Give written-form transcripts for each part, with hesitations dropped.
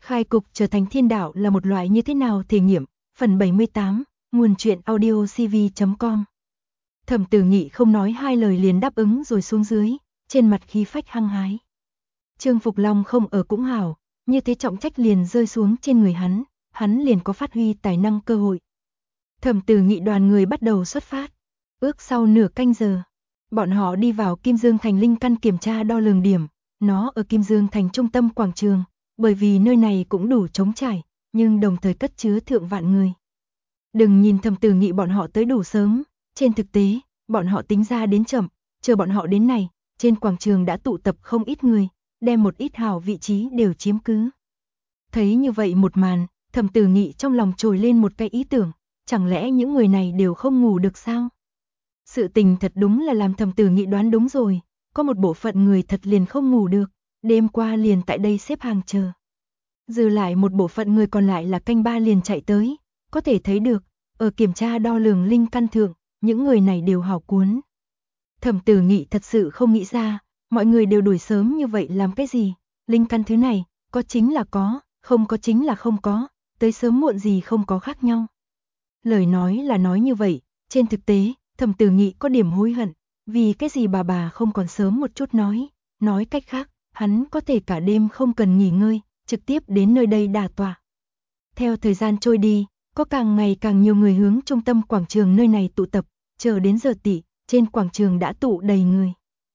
Khai cục trở thành thiên đạo là một loại như thế nào thể nghiệm, phần 78, nguồn truyện audio cv.com. Thẩm Tử Nghị không nói hai lời liền đáp ứng rồi xuống dưới, trên mặt khí phách hăng hái. Trương Phục Long không ở cũng hảo, như thế trọng trách liền rơi xuống trên người hắn liền có phát huy tài năng cơ hội. Thẩm Tử Nghị đoàn người bắt đầu xuất phát, ước sau nửa canh giờ, bọn họ đi vào Kim Dương Thành Linh Căn kiểm tra đo lường điểm, nó ở Kim Dương Thành trung tâm quảng trường, bởi vì nơi này cũng đủ trống trải, nhưng đồng thời cất chứa thượng vạn người. Đừng nhìn Thẩm Tử Nghị bọn họ tới đủ sớm, trên thực tế, bọn họ tính ra đến chậm, chờ bọn họ đến này, trên quảng trường đã tụ tập không ít người, đem một ít hảo vị trí đều chiếm cứ. Thấy như vậy một màn, Thẩm Tử Nghị trong lòng trồi lên một cái ý tưởng, chẳng lẽ những người này đều không ngủ được sao? Sự tình thật đúng là làm Thẩm Tử Nghị đoán đúng rồi, có một bộ phận người thật liền không ngủ được, đêm qua liền tại đây xếp hàng chờ. Dư lại một bộ phận người còn lại là canh ba liền chạy tới, có thể thấy được, ở kiểm tra đo lường linh căn thượng, những người này đều hào cuốn. Thẩm Tử Nghị thật sự không nghĩ ra, mọi người đều đuổi sớm như vậy làm cái gì, linh căn thứ này, có chính là có, không có chính là không có, tới sớm muộn gì không có khác nhau. Lời nói là nói như vậy, trên thực tế, Thẩm Tử Nghị có điểm hối hận, vì cái gì bà không còn sớm một chút nói cách khác, hắn có thể cả đêm không cần nghỉ ngơi, trực tiếp đến nơi đây đả tọa. Theo thời gian trôi đi, có càng ngày càng nhiều người hướng trung tâm quảng trường nơi này tụ tập, chờ đến giờ tỉ, trên quảng trường đã tụ đầy người.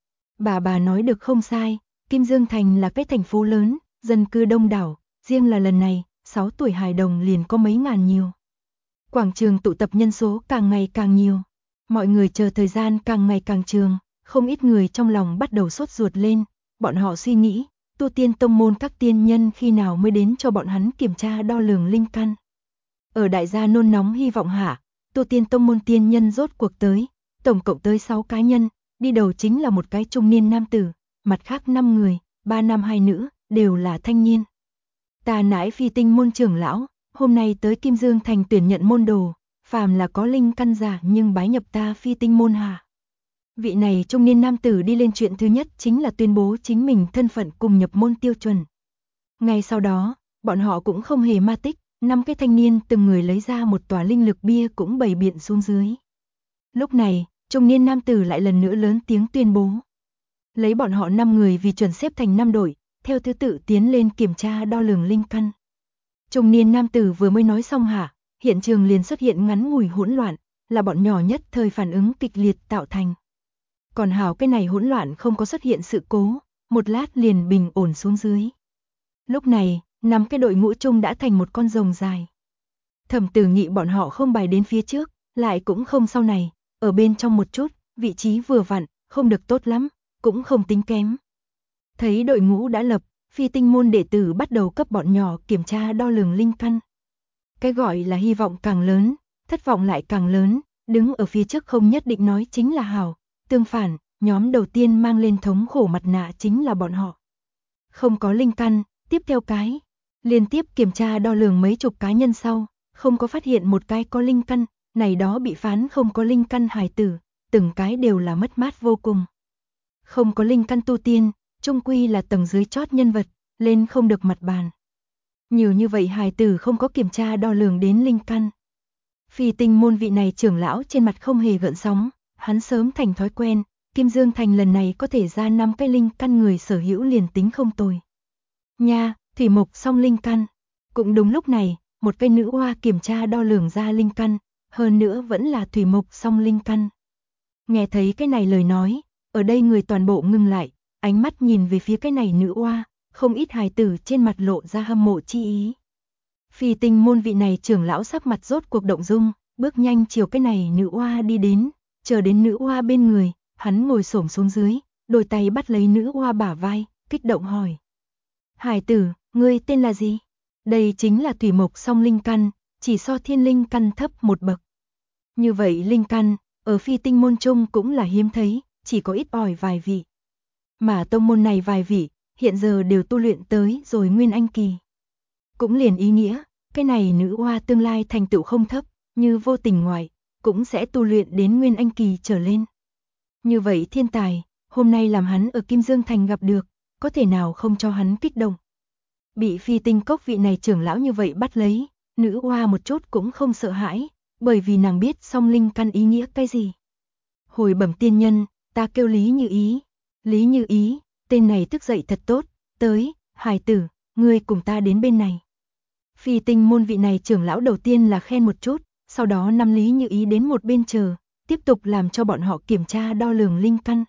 Bà nói được không sai, Kim Dương Thành là cái thành phố lớn, dân cư đông đảo, riêng là lần này, 6 tuổi hài đồng liền có mấy ngàn nhiều. Quảng trường tụ tập nhân số càng ngày càng nhiều, mọi người chờ thời gian càng ngày càng trường, không ít người trong lòng bắt đầu sốt ruột lên, bọn họ suy nghĩ, tu tiên tông môn các tiên nhân khi nào mới đến cho bọn hắn kiểm tra đo lường linh căn. Ở đại gia nôn nóng hy vọng hạ, tu tiên tông môn tiên nhân rốt cuộc tới, tổng cộng tới 6 cá nhân, đi đầu chính là một cái trung niên nam tử, mặt khác 5 người, 3 nam 2 nữ, đều là thanh niên. Ta nãi Phi Tinh môn trưởng lão, hôm nay tới Kim Dương Thành tuyển nhận môn đồ, phàm là có linh căn giả nhưng bái nhập ta Phi Tinh môn hạ. Vị này trung niên nam tử đi lên chuyện thứ nhất chính là tuyên bố chính mình thân phận cùng nhập môn tiêu chuẩn. Ngay sau đó, bọn họ cũng không hề ma tích, 5 cái thanh niên từng người lấy ra một tòa linh lực bia cũng bày biện xuống dưới. Lúc này, trung niên nam tử lại lần nữa lớn tiếng tuyên bố. Lấy bọn họ 5 người vì chuẩn xếp thành 5 đội, theo thứ tự tiến lên kiểm tra đo lường linh căn. Trung niên nam tử vừa mới nói xong hả, hiện trường liền xuất hiện ngắn ngủi hỗn loạn, là bọn nhỏ nhất thời phản ứng kịch liệt tạo thành. Còn hảo cái này hỗn loạn không có xuất hiện sự cố, một lát liền bình ổn xuống dưới. Lúc này, 5 cái đội ngũ chung đã thành một con rồng dài. Thẩm Tử Nghị bọn họ không bài đến phía trước, lại cũng không sau này, ở bên trong một chút, vị trí vừa vặn, không được tốt lắm, cũng không tính kém. Thấy đội ngũ đã lập, Phi Tinh môn đệ tử bắt đầu cấp bọn nhỏ kiểm tra đo lường linh căn. Cái gọi là hy vọng càng lớn, thất vọng lại càng lớn, đứng ở phía trước không nhất định nói chính là hảo, tương phản, nhóm đầu tiên mang lên thống khổ mặt nạ chính là bọn họ. Không có linh căn, tiếp theo cái, liên tiếp kiểm tra đo lường mấy chục cá nhân sau, không có phát hiện một cái có linh căn, này đó bị phán không có linh căn hài tử, từng cái đều là mất mát vô cùng. Không có linh căn tu tiên, chung quy là tầng dưới chót nhân vật, lên không được mặt bàn. Nhiều như vậy hài tử không có kiểm tra đo lường đến linh căn. Phi Tinh môn vị này trưởng lão trên mặt không hề gợn sóng, hắn sớm thành thói quen, Kim Dương Thành lần này có thể ra 5 cái linh căn người sở hữu liền tính không tồi. Nha, thủy mộc song linh căn. Cũng đúng lúc này, một cây nữ hoa kiểm tra đo lường ra linh căn, hơn nữa vẫn là thủy mộc song linh căn. Nghe thấy cái này lời nói, ở đây người toàn bộ ngưng lại, ánh mắt nhìn về phía cái này nữ hoa, không ít hài tử trên mặt lộ ra hâm mộ chi ý. Phi Tinh môn vị này trưởng lão sắc mặt rốt cuộc động dung, bước nhanh chiều cái này nữ hoa đi đến, chờ đến nữ hoa bên người, hắn ngồi xổm xuống dưới, đôi tay bắt lấy nữ hoa bả vai, kích động hỏi. Hải tử, ngươi tên là gì? Đây chính là thủy mộc song linh căn, chỉ so thiên linh căn thấp một bậc. Như vậy linh căn, ở Phi Tinh môn trung cũng là hiếm thấy, chỉ có ít ỏi vài vị. Mà tông môn này vài vị, hiện giờ đều tu luyện tới rồi nguyên anh kỳ. Cũng liền ý nghĩa, cái này nữ hoa tương lai thành tựu không thấp, như vô tình ngoại, cũng sẽ tu luyện đến nguyên anh kỳ trở lên. Như vậy thiên tài, hôm nay làm hắn ở Kim Dương Thành gặp được, có thể nào không cho hắn kích động. Bị phi tinh cốc vị này trưởng lão như vậy bắt lấy, nữ oa một chút cũng không sợ hãi, bởi vì nàng biết song linh căn ý nghĩa cái gì. Hồi bẩm tiên nhân, ta kêu Lý Như Ý. Lý Như Ý, tên này thức dậy thật tốt, tới, hài tử, ngươi cùng ta đến bên này. Phi tinh môn vị này trưởng lão đầu tiên là khen một chút, sau đó nắm Lý Như Ý đến một bên chờ, tiếp tục làm cho bọn họ kiểm tra đo lường linh căn.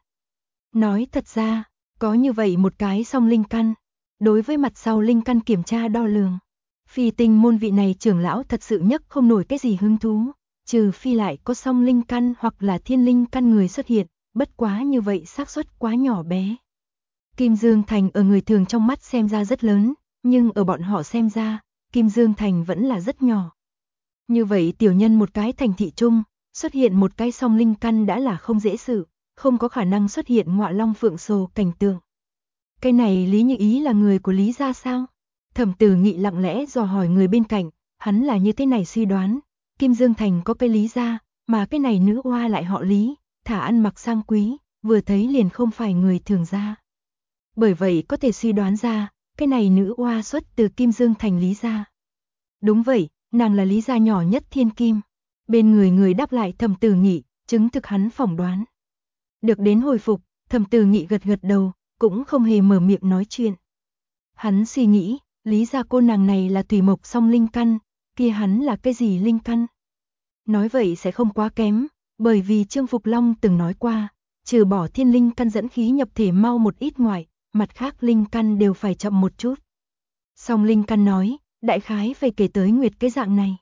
Nói thật ra, có như vậy một cái song linh căn, đối với mặt sau linh căn kiểm tra đo lường, phi tinh môn vị này trưởng lão thật sự nhất không nổi cái gì hứng thú, trừ phi lại có song linh căn hoặc là thiên linh căn người xuất hiện, bất quá như vậy xác suất quá nhỏ bé. Kim Dương Thành ở người thường trong mắt xem ra rất lớn, nhưng ở bọn họ xem ra, Kim Dương Thành vẫn là rất nhỏ. Như vậy tiểu nhân một cái thành thị chung, xuất hiện một cái song linh căn đã là không dễ xử, không có khả năng xuất hiện ngọa long phượng sồ cảnh tượng. Cái này Lý Như Ý là người của Lý gia sao? Thẩm Tử Nghị lặng lẽ dò hỏi người bên cạnh, hắn là như thế này suy đoán, Kim Dương Thành có cái Lý gia, mà cái này nữ oa lại họ Lý, thả ăn mặc sang quý, vừa thấy liền không phải người thường gia. Bởi vậy có thể suy đoán ra, cái này nữ oa xuất từ Kim Dương Thành Lý gia. Đúng vậy, nàng là Lý gia nhỏ nhất thiên kim. Bên người đáp lại Thẩm Tử Nghị, chứng thực hắn phỏng đoán. Được đến hồi phục, Thẩm Tử Nghị gật gật đầu, cũng không hề mở miệng nói chuyện. Hắn suy nghĩ, Lý gia cô nàng này là thủy mộc song linh căn, kia hắn là cái gì linh căn? Nói vậy sẽ không quá kém, bởi vì Trương Phục Long từng nói qua, trừ bỏ thiên linh căn dẫn khí nhập thể mau một ít ngoài, mặt khác linh căn đều phải chậm một chút. Song linh căn nói, đại khái phải kể tới Nguyệt cái dạng này.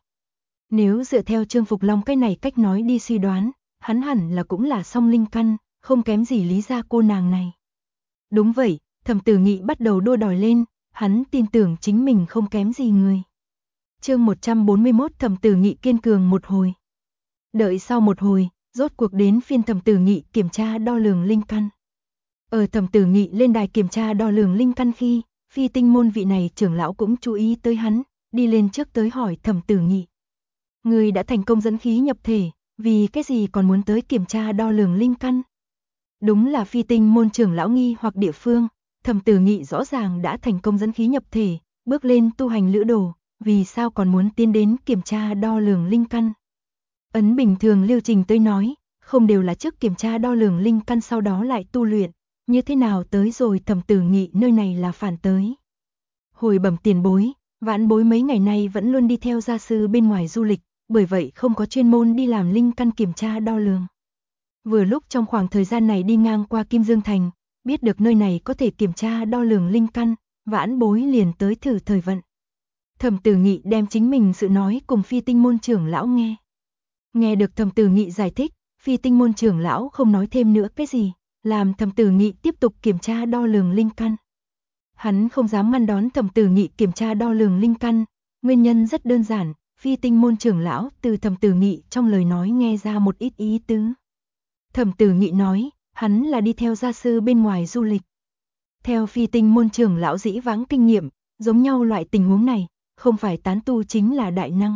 Nếu dựa theo Trương Phục Long cái này cách nói đi suy đoán, hắn hẳn là cũng là song linh căn, không kém gì Lý gia cô nàng này. Đúng vậy, Thẩm Tử Nghị bắt đầu đua đòi lên, hắn tin tưởng chính mình không kém gì người. Chương 141 Thẩm Tử Nghị kiên cường một hồi. Đợi sau một hồi, rốt cuộc đến phiên Thẩm Tử Nghị kiểm tra đo lường linh căn. Ở Thẩm Tử Nghị lên đài kiểm tra đo lường linh căn khi, phi tinh môn vị này trưởng lão cũng chú ý tới hắn, đi lên trước tới hỏi Thẩm Tử Nghị. Người đã thành công dẫn khí nhập thể, vì cái gì còn muốn tới kiểm tra đo lường linh căn? Đúng là phi tinh môn trưởng lão nghi hoặc địa phương, Thẩm Tử Nghị rõ ràng đã thành công dẫn khí nhập thể, bước lên tu hành lữ đồ, vì sao còn muốn tiến đến kiểm tra đo lường linh căn? Ấn bình thường lưu trình tới nói, không đều là trước kiểm tra đo lường linh căn sau đó lại tu luyện, như thế nào tới rồi Thẩm Tử Nghị nơi này là phản tới. Hồi bẩm tiền bối, vãn bối mấy ngày nay vẫn luôn đi theo gia sư bên ngoài du lịch, bởi vậy không có chuyên môn đi làm linh căn kiểm tra đo lường. Vừa lúc trong khoảng thời gian này đi ngang qua Kim Dương Thành, biết được nơi này có thể kiểm tra đo lường linh căn, vãn bối liền tới thử thời vận. Thẩm Tử Nghị đem chính mình sự nói cùng phi tinh môn trưởng lão nghe. Nghe được Thẩm Tử Nghị giải thích, phi tinh môn trưởng lão không nói thêm nữa cái gì, làm Thẩm Tử Nghị tiếp tục kiểm tra đo lường linh căn. Hắn không dám ngăn đón Thẩm Tử Nghị kiểm tra đo lường linh căn, nguyên nhân rất đơn giản, phi tinh môn trưởng lão từ Thẩm Tử Nghị trong lời nói nghe ra một ít ý tứ. Thẩm Tử Nghị nói, hắn là đi theo gia sư bên ngoài du lịch. Theo phi tinh môn trưởng lão dĩ vãng kinh nghiệm, giống nhau loại tình huống này, không phải tán tu chính là đại năng.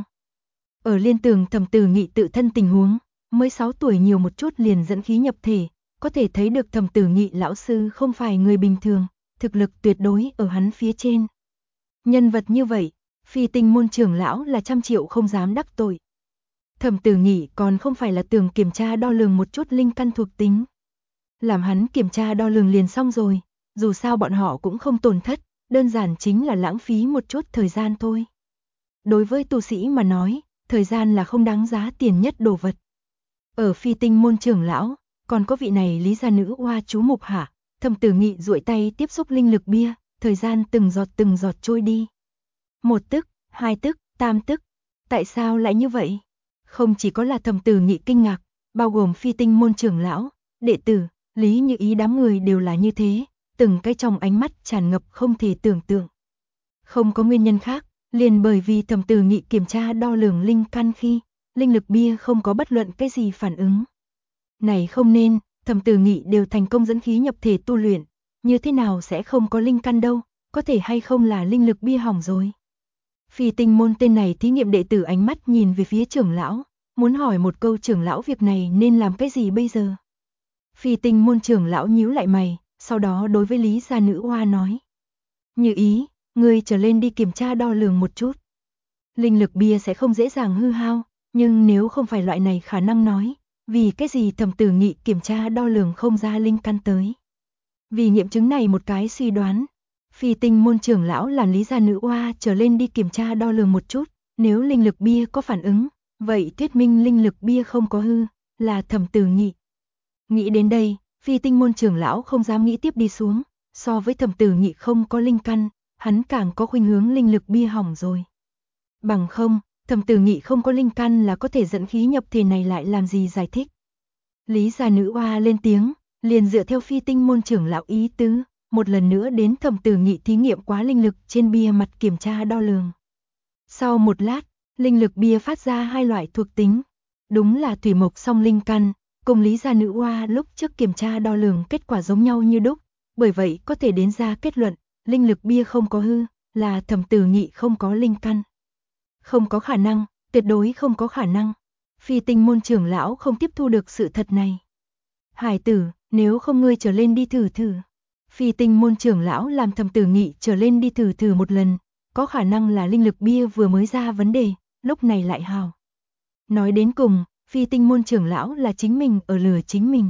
Ở liên tường Thẩm Tử Nghị tự thân tình huống, mới 6 tuổi nhiều một chút liền dẫn khí nhập thể, có thể thấy được Thẩm Tử Nghị lão sư không phải người bình thường, thực lực tuyệt đối ở hắn phía trên. Nhân vật như vậy, phi tinh môn trưởng lão là trăm triệu không dám đắc tội. Thẩm Tử Nghị còn không phải là tưởng kiểm tra đo lường một chút linh căn thuộc tính. Làm hắn kiểm tra đo lường liền xong rồi, dù sao bọn họ cũng không tổn thất, đơn giản chính là lãng phí một chút thời gian thôi. Đối với tu sĩ mà nói, thời gian là không đáng giá tiền nhất đồ vật. Ở phi tinh môn trưởng lão, còn có vị này Lý gia nữ oa chú mục hạ, Thẩm Tử Nghị duỗi tay tiếp xúc linh lực bia, thời gian từng giọt trôi đi. 1 tức, 2 tức, 3 tức. Tại sao lại như vậy? Không chỉ có là Thẩm Tử Nghị kinh ngạc, bao gồm phi tinh môn trưởng lão, đệ tử, Lý Như Ý đám người đều là như thế, từng cái trong ánh mắt tràn ngập không thể tưởng tượng. Không có nguyên nhân khác, liền bởi vì Thẩm Tử Nghị kiểm tra đo lường linh căn khi, linh lực bia không có bất luận cái gì phản ứng. Này không nên, Thẩm Tử Nghị đều thành công dẫn khí nhập thể tu luyện, như thế nào sẽ không có linh căn đâu, có thể hay không là linh lực bia hỏng rồi. Phi tinh môn tên này thí nghiệm đệ tử ánh mắt nhìn về phía trưởng lão, muốn hỏi một câu trưởng lão việc này nên làm cái gì bây giờ. Phi tinh môn trưởng lão nhíu lại mày, sau đó đối với Lý gia nữ oa nói. Như Ý, ngươi trở lên đi kiểm tra đo lường một chút. Linh lực bia sẽ không dễ dàng hư hao, nhưng nếu không phải loại này khả năng nói, vì cái gì Thẩm Tử Nghị kiểm tra đo lường không ra linh căn tới. Vì nghiệm chứng này một cái suy đoán, Phi Tinh môn trưởng lão làm Lý gia nữ oa trở lên đi kiểm tra đo lường một chút, nếu linh lực bia có phản ứng, vậy thuyết minh linh lực bia không có hư, là Thẩm Tử Nghị. Nghĩ đến đây, Phi Tinh môn trưởng lão không dám nghĩ tiếp đi xuống, so với Thẩm Tử Nghị không có linh căn, hắn càng có khuynh hướng linh lực bia hỏng rồi. Bằng không, Thẩm Tử Nghị không có linh căn là có thể dẫn khí nhập thể này lại làm gì giải thích. Lý gia nữ oa lên tiếng, liền dựa theo Phi Tinh môn trưởng lão ý tứ, một lần nữa đến Thẩm Tử Nghị thí nghiệm quá linh lực trên bia mặt kiểm tra đo lường. Sau một lát, linh lực bia phát ra hai loại thuộc tính, đúng là thủy mộc song linh căn, cùng Lý gia nữ oa lúc trước kiểm tra đo lường kết quả giống nhau như đúc, bởi vậy có thể đến ra kết luận, linh lực bia không có hư, là Thẩm Tử Nghị không có linh căn. Không có khả năng, tuyệt đối không có khả năng. Phi Tinh môn trưởng lão không tiếp thu được sự thật này. Hải tử, nếu không ngươi trở lên đi thử thử. Phi Tinh môn trưởng lão làm Thẩm Tử Nghị trở lên đi thử thử một lần, có khả năng là linh lực bia vừa mới ra vấn đề, lúc này lại hào. Nói đến cùng, Phi Tinh môn trưởng lão là chính mình ở lừa chính mình.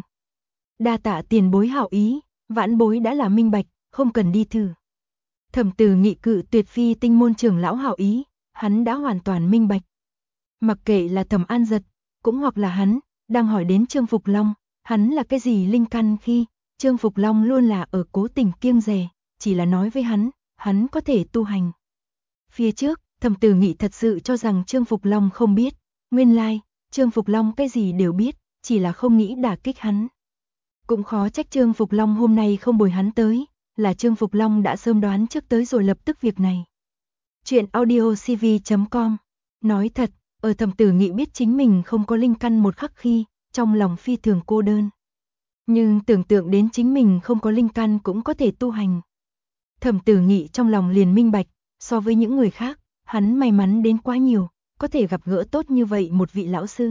Đa tạ tiền bối hảo ý, vãn bối đã là minh bạch, không cần đi thử. Thẩm Tử Nghị cự tuyệt Phi Tinh môn trưởng lão hảo ý, hắn đã hoàn toàn minh bạch. Mặc kệ là Thẩm An Giật, cũng hoặc là hắn, đang hỏi đến Trương Phục Long, hắn là cái gì linh căn khi, Trương Phục Long luôn là ở cố tình kiêng dè, chỉ là nói với hắn có thể tu hành. Phía trước, Thẩm Tử Nghị thật sự cho rằng Trương Phục Long không biết, nguyên lai, Trương Phục Long cái gì đều biết, chỉ là không nghĩ đả kích hắn. Cũng khó trách Trương Phục Long hôm nay không bồi hắn tới, là Trương Phục Long đã sớm đoán trước tới rồi lập tức việc này. Chuyện audiocv.com. Nói thật, ở Thẩm Tử Nghị biết chính mình không có linh căn một khắc khi, trong lòng phi thường cô đơn. Nhưng tưởng tượng đến chính mình không có linh căn cũng có thể tu hành. Thẩm Tử Nghị trong lòng liền minh bạch, so với những người khác, hắn may mắn đến quá nhiều, có thể gặp gỡ tốt như vậy một vị lão sư.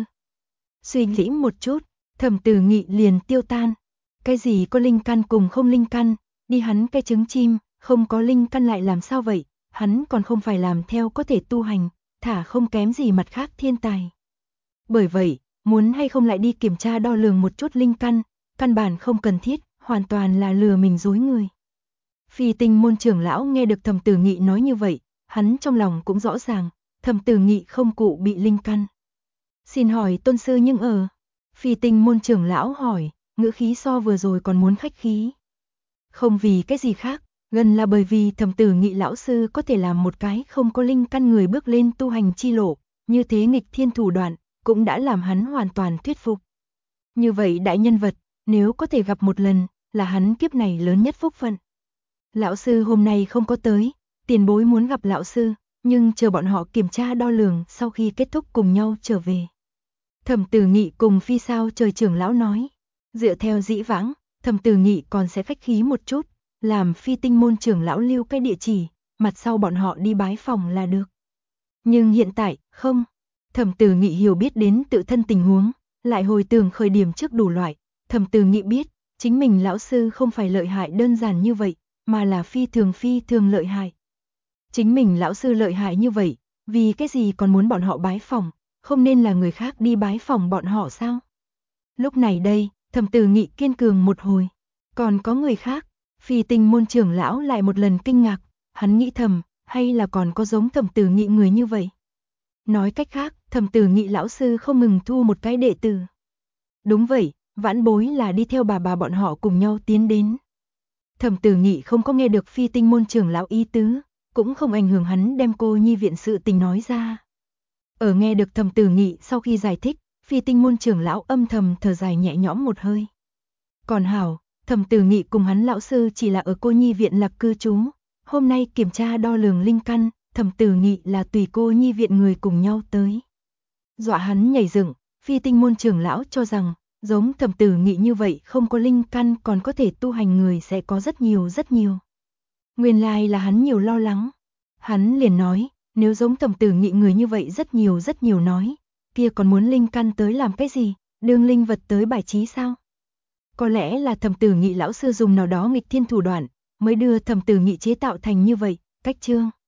Suy nghĩ một chút, Thẩm Tử Nghị liền tiêu tan. Cái gì có linh căn cùng không linh căn, đi hắn cái trứng chim, không có linh căn lại làm sao vậy, hắn còn không phải làm theo có thể tu hành, thả không kém gì mặt khác thiên tài. Bởi vậy, muốn hay không lại đi kiểm tra đo lường một chút linh căn, căn bản không cần thiết, hoàn toàn là lừa mình dối người. Phi Tinh môn trưởng lão nghe được Thẩm Tử Nghị nói như vậy, hắn trong lòng cũng rõ ràng, Thẩm Tử Nghị không cụ bị linh căn. Xin hỏi tôn sư nhưng ở? Phi Tinh môn trưởng lão hỏi, ngữ khí so vừa rồi còn muốn khách khí. Không vì cái gì khác, gần là bởi vì Thẩm Tử Nghị lão sư có thể làm một cái không có linh căn người bước lên tu hành chi lộ, như thế nghịch thiên thủ đoạn, cũng đã làm hắn hoàn toàn thuyết phục. Như vậy đại nhân vật, nếu có thể gặp một lần, là hắn kiếp này lớn nhất phúc phận. Lão sư hôm nay không có tới, tiền bối muốn gặp lão sư, nhưng chờ bọn họ kiểm tra đo lường sau khi kết thúc cùng nhau trở về. Thẩm Tử Nghị cùng Phi Sao Trời trưởng lão nói, dựa theo dĩ vãng, Thẩm Tử Nghị còn sẽ khách khí một chút, làm Phi Tinh môn trưởng lão lưu cái địa chỉ, mặt sau bọn họ đi bái phòng là được. Nhưng hiện tại, không. Thẩm Tử Nghị hiểu biết đến tự thân tình huống, lại hồi tưởng khởi điểm trước đủ loại, Thẩm Tử Nghị biết, chính mình lão sư không phải lợi hại đơn giản như vậy, mà là phi thường lợi hại. Chính mình lão sư lợi hại như vậy, vì cái gì còn muốn bọn họ bái phòng, không nên là người khác đi bái phòng bọn họ sao? Lúc này đây, Thẩm Tử Nghị kiên cường một hồi, còn có người khác, Phi Tinh môn trưởng lão lại một lần kinh ngạc, hắn nghĩ thầm, hay là còn có giống Thẩm Tử Nghị người như vậy? Nói cách khác, Thẩm Tử Nghị lão sư không ngừng thu một cái đệ tử. Đúng vậy, vãn bối là đi theo bà bọn họ cùng nhau tiến đến. Thẩm Tử Nghị không có nghe được Phi Tinh môn trưởng lão ý tứ, cũng không ảnh hưởng hắn đem cô nhi viện sự tình nói ra. Ở nghe được Thẩm Tử Nghị sau khi giải thích, Phi Tinh môn trưởng lão âm thầm thở dài nhẹ nhõm một hơi. Còn hảo, Thẩm Tử Nghị cùng hắn lão sư chỉ là ở cô nhi viện lạc cư trú, hôm nay kiểm tra đo lường linh căn, Thẩm Tử Nghị là tùy cô nhi viện người cùng nhau tới. Dọa hắn nhảy dựng, Phi Tinh môn trưởng lão cho rằng, giống Thẩm Tử Nghị như vậy không có linh căn còn có thể tu hành người sẽ có rất nhiều. Nguyên lai là hắn nhiều lo lắng. Hắn liền nói, nếu giống Thẩm Tử Nghị người như vậy rất nhiều nói, kia còn muốn linh căn tới làm cái gì, đương linh vật tới bài trí sao? Có lẽ là Thẩm Tử Nghị lão sư dùng nào đó nghịch thiên thủ đoạn, mới đưa Thẩm Tử Nghị chế tạo thành như vậy, Cách chương